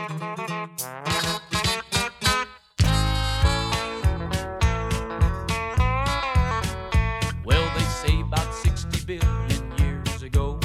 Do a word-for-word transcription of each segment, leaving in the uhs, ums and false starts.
Well, they say about sixty billion years ago,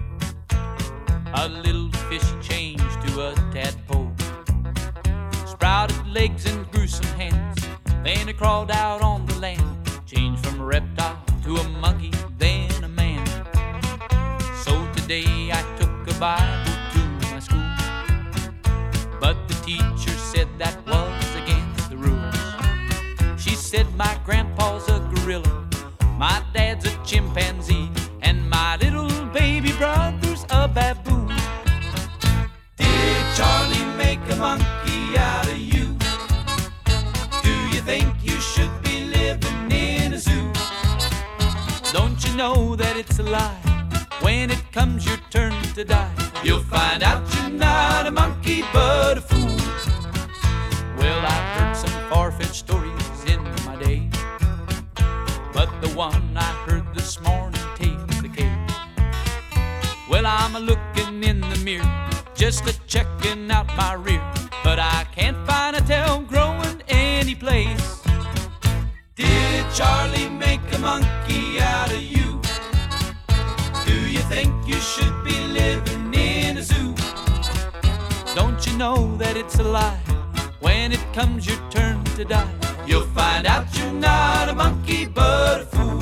a little fish changed to a tadpole, sprouted legs and grew some hands, then it crawled out on the land, changed from a reptile to a monkey, then a man. So today I took a Bible to my school, but the teacher said that was against the rules. She said my grandpa's a gorilla, my dad's a chimpanzee, and my little baby brother's a baboon. Did Charlie make a monkey out of you? Do you think you should be living in a zoo? Don't you know that it's a lie? When it comes your turn to die, you'll find out you're not a monkey but a fool. Well, I've heard some far-fetched stories in my day, but the one I heard this morning takes the cake. Well, I'm a-looking in the mirror, just a-checking out my rear, but I can't find a tail growing any place. Did Charlie make a monkey out of you? Do you think you should be living in a zoo? Don't you know that it's a lie? When it comes your turn to die, you'll find out you're not a monkey but a fool.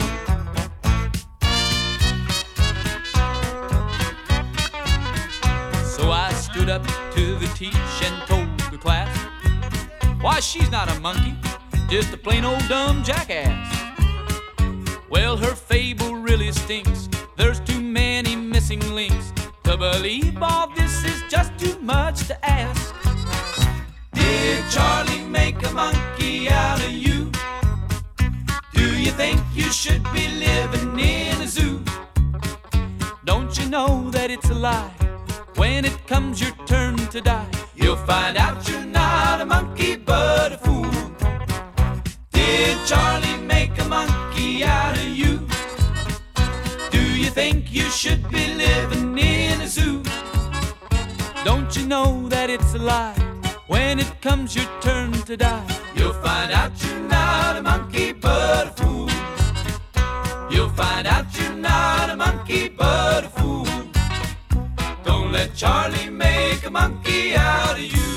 So I stood up to the teach and told the class, why, she's not a monkey, just a plain old dumb jackass. Well, her fable really stinks, there's too many missing links. To believe all this is just too much to ask. Did Charlie make a monkey out of you? Do you think you should be living in a zoo? Don't you know that it's a lie? When it comes your turn to die, you'll find out you're not a monkey but a fool. Did Charlie make a monkey out of you? Do you think you should be living in a zoo? Don't you know that it's a lie? When it comes your turn to die, you'll find out you're not a monkey but a fool. You'll find out you're not a monkey but a fool. Don't let Charlie make a monkey out of you.